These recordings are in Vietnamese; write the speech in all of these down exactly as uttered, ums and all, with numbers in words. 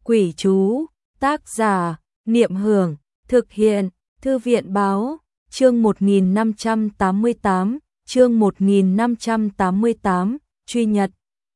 Quỷ chú, tác giả, Niệm Hưởng, thực hiện, Thư viện Báo, chương một nghìn năm trăm tám mươi tám, chương một nghìn năm trăm tám mươi tám, truy nhật.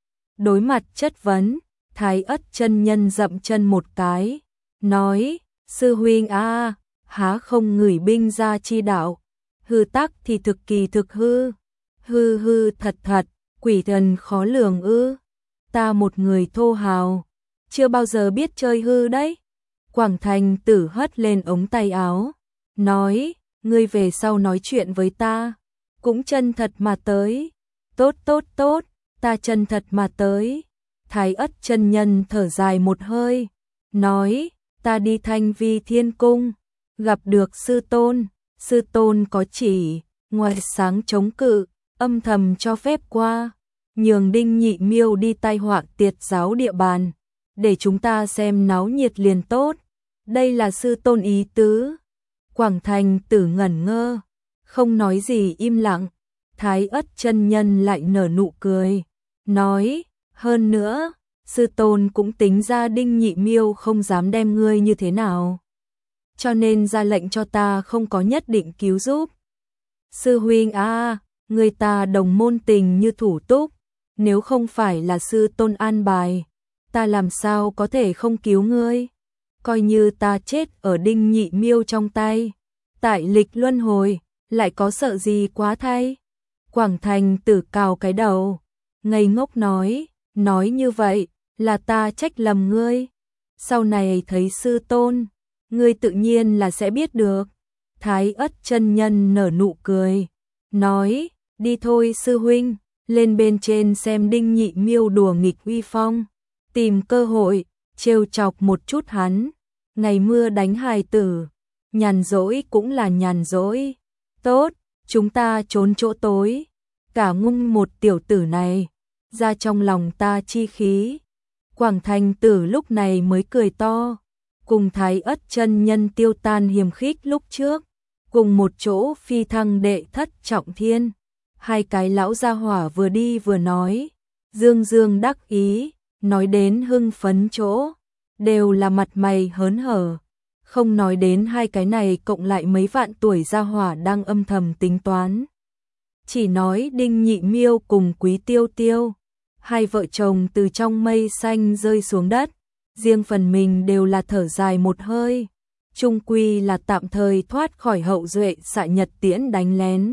Đối mặt chất vấn, Thái Ất chân nhân dậm chân một cái, nói, sư huynh a, há không ngửi binh ra chi đạo, hư tắc thì thực kỳ thực hư, hư hư thật thật, quỷ thần khó lường ư, ta một người thô hào, chưa bao giờ biết chơi hư đấy. Quảng Thành Tử hất lên ống tay áo, nói, ngươi về sau nói chuyện với ta, cũng chân thật mà tới, tốt tốt tốt, ta chân thật mà tới. Thái Ất chân nhân thở dài một hơi, nói, ta đi Thanh Vi Thiên Cung, gặp được sư tôn, sư tôn có chỉ, ngoài sáng chống cự, âm thầm cho phép qua, nhường Đinh Nhị Miêu đi tai họa tiệt giáo địa bàn, để chúng ta xem náo nhiệt liền tốt, đây là sư tôn ý tứ. Quảng Thành Tử ngẩn ngơ, không nói gì im lặng, Thái Ất chân nhân lại nở nụ cười, nói, hơn nữa, sư tôn cũng tính ra Đinh Nhị Miêu không dám đem ngươi như thế nào, cho nên ra lệnh cho ta không có nhất định cứu giúp. Sư huynh a, người ta đồng môn tình như thủ túc, nếu không phải là sư tôn an bài, ta làm sao có thể không cứu ngươi, coi như ta chết ở Đinh Nhị Miêu trong tay, tại lịch luân hồi, lại có sợ gì quá thay. Quảng Thành Tử cào cái đầu, ngây ngốc nói, nói như vậy, là ta trách lầm ngươi, sau này thấy sư tôn, ngươi tự nhiên là sẽ biết được. Thái Ất chân nhân nở nụ cười, nói, đi thôi sư huynh, lên bên trên xem Đinh Nhị Miêu đùa nghịch uy phong, tìm cơ hội, trêu chọc một chút hắn, ngày mưa đánh hài tử, nhàn rỗi cũng là nhàn rỗi, tốt, chúng ta trốn chỗ tối, cả ngung một tiểu tử này, ra trong lòng ta chi khí. Quảng Thành Tử lúc này mới cười to, cùng Thái Ất chân nhân tiêu tan hiềm khích lúc trước, cùng một chỗ phi thăng đệ thất trọng thiên. Hai cái lão gia hỏa vừa đi vừa nói, dương dương đắc ý, nói đến hưng phấn chỗ, đều là mặt mày hớn hở, không nói đến hai cái này cộng lại mấy vạn tuổi gia hỏa đang âm thầm tính toán. Chỉ nói Đinh Nhị Miêu cùng Quý Tiêu Tiêu, hai vợ chồng từ trong mây xanh rơi xuống đất, riêng phần mình đều là thở dài một hơi, chung quy là tạm thời thoát khỏi hậu duệ xạ nhật tiễn đánh lén.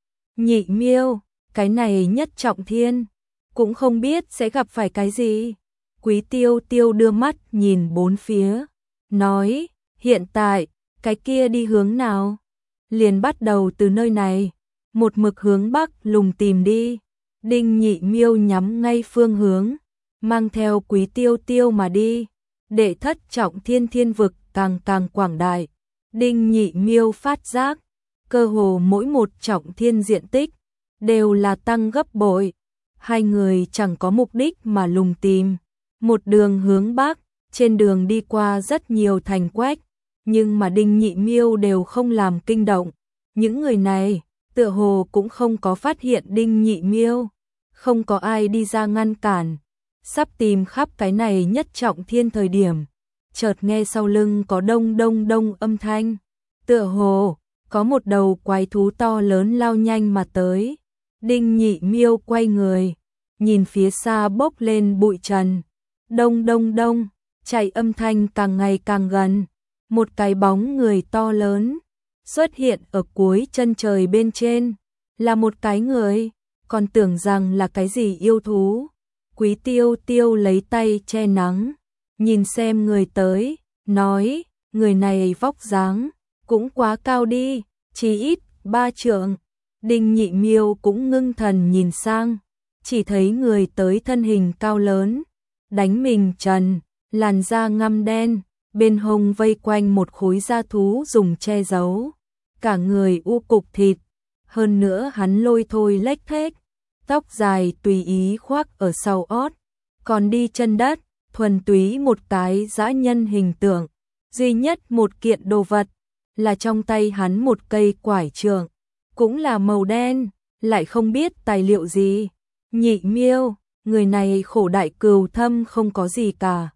Nhị Miêu, cái này nhất trọng thiên, cũng không biết sẽ gặp phải cái gì. Quý Tiêu Tiêu đưa mắt nhìn bốn phía, nói, hiện tại, cái kia đi hướng nào? Liền bắt đầu từ nơi này, một mực hướng bắc lùng tìm đi. Đinh Nhị Miêu nhắm ngay phương hướng, mang theo Quý Tiêu Tiêu mà đi. Đệ thất trọng thiên thiên vực càng càng quảng đại. Đinh Nhị Miêu phát giác, cơ hồ mỗi một trọng thiên diện tích đều là tăng gấp bội. Hai người chẳng có mục đích mà lùng tìm, một đường hướng bắc, trên đường đi qua rất nhiều thành quách, nhưng mà Đinh Nhị Miêu đều không làm kinh động. Những người này tựa hồ cũng không có phát hiện Đinh Nhị Miêu, không có ai đi ra ngăn cản. Sắp tìm khắp cái này nhất trọng thiên thời điểm, chợt nghe sau lưng có đông đông đông âm thanh, tựa hồ có một đầu quái thú to lớn lao nhanh mà tới. Đinh Nhị Miêu quay người, nhìn phía xa bốc lên bụi trần, đông đông đông, chạy âm thanh càng ngày càng gần, một cái bóng người to lớn xuất hiện ở cuối chân trời bên trên, là một cái người, còn tưởng rằng là cái gì yêu thú. Quý Tiêu Tiêu lấy tay che nắng, nhìn xem người tới, nói, người này vóc dáng cũng quá cao đi, chỉ ít ba trượng. Đinh Nhị Miêu cũng ngưng thần nhìn sang, chỉ thấy người tới thân hình cao lớn, đánh mình trần, làn da ngăm đen, bên hông vây quanh một khối da thú dùng che giấu, cả người u cục thịt, hơn nữa hắn lôi thôi lếch thếch, tóc dài tùy ý khoác ở sau ót, còn đi chân đất, thuần túy một cái dã nhân hình tượng, duy nhất một kiện đồ vật, là trong tay hắn một cây quải trượng, cũng là màu đen, lại không biết tài liệu gì. Nhị Miêu, người này khổ đại cừu thâm không có gì cả,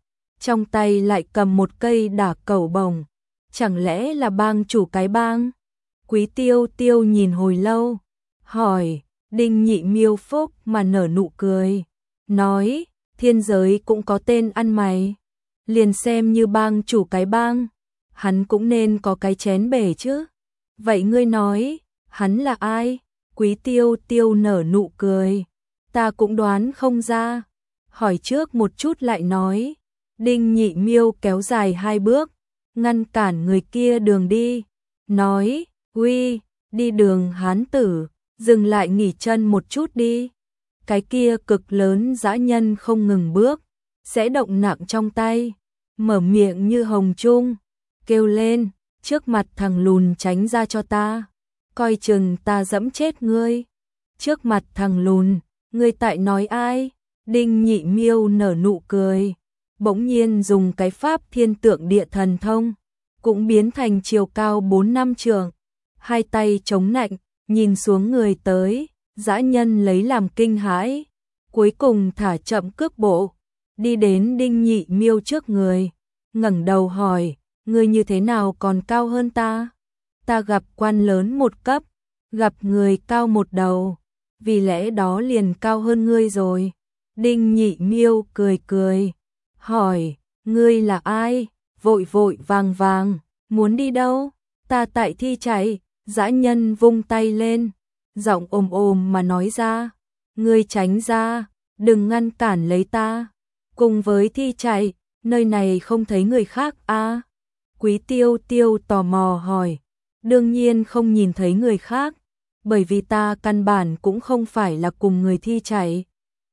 trong tay lại cầm một cây đả cẩu bổng. Chẳng lẽ là bang chủ cái bang? Quý Tiêu Tiêu nhìn hồi lâu, hỏi. Đinh Nhị Miêu phúc mà nở nụ cười, nói, thiên giới cũng có tên ăn mày, liền xem như bang chủ cái bang, hắn cũng nên có cái chén bể chứ. Vậy ngươi nói, hắn là ai? Quý Tiêu Tiêu nở nụ cười, ta cũng đoán không ra, hỏi trước một chút lại nói. Đinh Nhị Miêu kéo dài hai bước, ngăn cản người kia đường đi, nói, uy, đi đường hán tử, dừng lại nghỉ chân một chút đi. Cái kia cực lớn dã nhân không ngừng bước, sẽ động nặng trong tay, mở miệng như hồng trung, kêu lên, trước mặt thằng lùn tránh ra cho ta, coi chừng ta dẫm chết ngươi. Trước mặt thằng lùn, ngươi tại nói ai? Đinh Nhị Miêu nở nụ cười, bỗng nhiên dùng cái pháp thiên tượng địa thần thông, cũng biến thành chiều cao bốn năm trượng, hai tay chống nạnh, nhìn xuống người tới, dã nhân lấy làm kinh hãi, cuối cùng thả chậm cước bộ, đi đến Đinh Nhị Miêu trước người, ngẩng đầu hỏi, ngươi như thế nào còn cao hơn ta? Ta gặp quan lớn một cấp, gặp người cao một đầu, vì lẽ đó liền cao hơn ngươi rồi. Đinh Nhị Miêu cười cười, hỏi, ngươi là ai? Vội vội vàng vàng, muốn đi đâu? Ta tại thi chạy. Dã nhân vung tay lên, giọng ồm ồm mà nói ra, ngươi tránh ra, đừng ngăn cản lấy ta. Cùng với thi chạy, nơi này không thấy người khác à? Quý Tiêu Tiêu tò mò hỏi, đương nhiên không nhìn thấy người khác, bởi vì ta căn bản cũng không phải là cùng người thi chạy.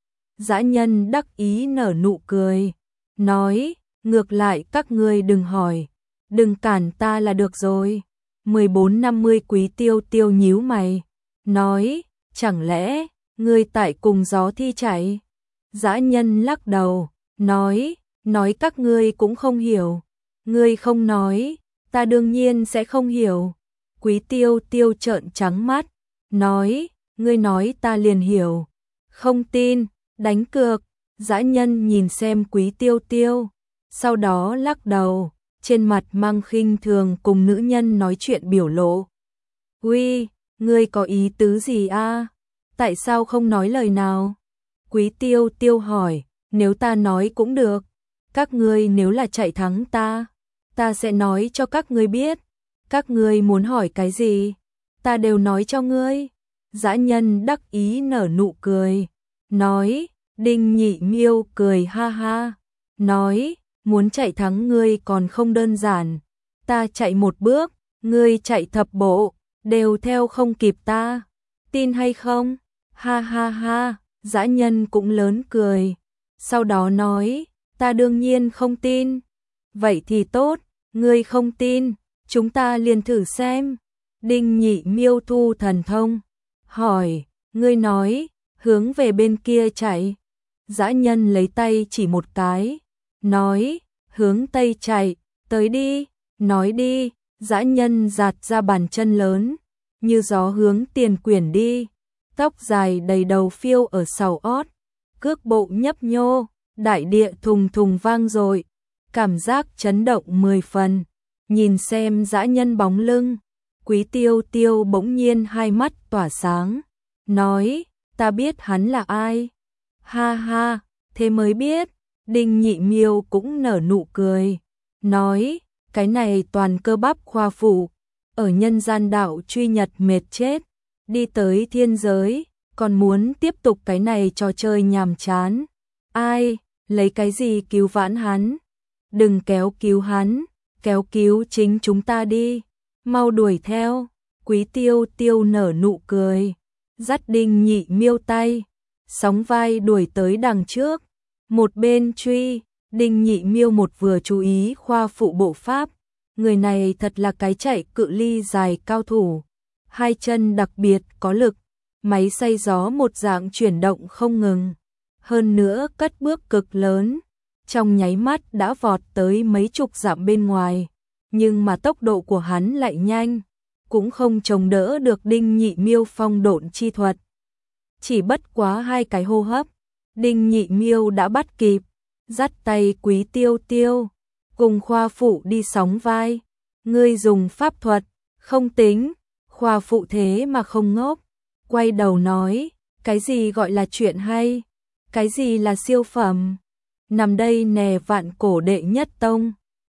Dã nhân đắc ý nở nụ cười, nói, ngược lại các ngươi đừng hỏi, đừng cản ta là được rồi. mười bốn năm mươi Quý Tiêu Tiêu nhíu mày, nói, chẳng lẽ, ngươi tại cùng gió thi chạy? Dã nhân lắc đầu, nói, nói các ngươi cũng không hiểu, ngươi không nói, ta đương nhiên sẽ không hiểu. Quý Tiêu Tiêu trợn trắng mắt, nói, ngươi nói ta liền hiểu, không tin, đánh cược. Dã nhân nhìn xem Quý Tiêu Tiêu, sau đó lắc đầu, trên mặt mang khinh thường cùng nữ nhân nói chuyện biểu lộ. Uy, ngươi có ý tứ gì a? Tại sao không nói lời nào? Quý Tiêu Tiêu hỏi, nếu ta nói cũng được, các ngươi nếu là chạy thắng ta, ta sẽ nói cho các ngươi biết, các ngươi muốn hỏi cái gì, ta đều nói cho ngươi. Dã nhân đắc ý nở nụ cười, nói, Đinh Nhị Miêu cười ha ha, nói, muốn chạy thắng ngươi còn không đơn giản, ta chạy một bước, ngươi chạy thập bộ, đều theo không kịp ta, tin hay không? Ha ha ha, dã nhân cũng lớn cười, sau đó nói, ta đương nhiên không tin. Vậy thì tốt, ngươi không tin, chúng ta liền thử xem. Đinh Nhị Miêu thu thần thông, hỏi, ngươi nói, hướng về bên kia chạy. Dã nhân lấy tay chỉ một cái, nói, hướng tây chạy, tới đi, nói đi. Dã nhân giạt ra bàn chân lớn, như gió hướng tiền quyển đi, tóc dài đầy đầu phiêu ở sau ót, cước bộ nhấp nhô, đại địa thùng thùng vang dội, cảm giác chấn động mười phần. Nhìn xem dã nhân bóng lưng, Quý Tiêu Tiêu bỗng nhiên hai mắt tỏa sáng, nói, ta biết hắn là ai. Ha ha, thế mới biết. Đinh Nhị Miêu cũng nở nụ cười, nói, cái này toàn cơ bắp khoa phụ, ở nhân gian đạo truy nhật mệt chết, đi tới thiên giới, còn muốn tiếp tục cái này trò chơi nhàm chán. Ai, lấy cái gì cứu vãn hắn? Đừng kéo cứu hắn, kéo cứu chính chúng ta đi, mau đuổi theo. Quý Tiêu Tiêu nở nụ cười, dắt Đinh Nhị Miêu tay, sóng vai đuổi tới đằng trước. Một bên truy, Đinh Nhị Miêu một vừa chú ý khoa phụ bộ pháp, người này thật là cái chạy cự ly dài cao thủ, hai chân đặc biệt có lực, máy xay gió một dạng chuyển động không ngừng, hơn nữa cất bước cực lớn, trong nháy mắt đã vọt tới mấy chục dặm bên ngoài, nhưng mà tốc độ của hắn lại nhanh, cũng không chống đỡ được Đinh Nhị Miêu phong độn chi thuật. Chỉ bất quá hai cái hô hấp, Đinh Nhị Miêu đã bắt kịp, dắt tay Quý Tiêu Tiêu, cùng Khoa Phụ đi sóng vai. Ngươi dùng pháp thuật, không tính, Khoa Phụ thế mà không ngốc, quay đầu nói, cái gì gọi là chuyện hay, cái gì là siêu phẩm, nằm đây nè vạn cổ đệ nhất tông.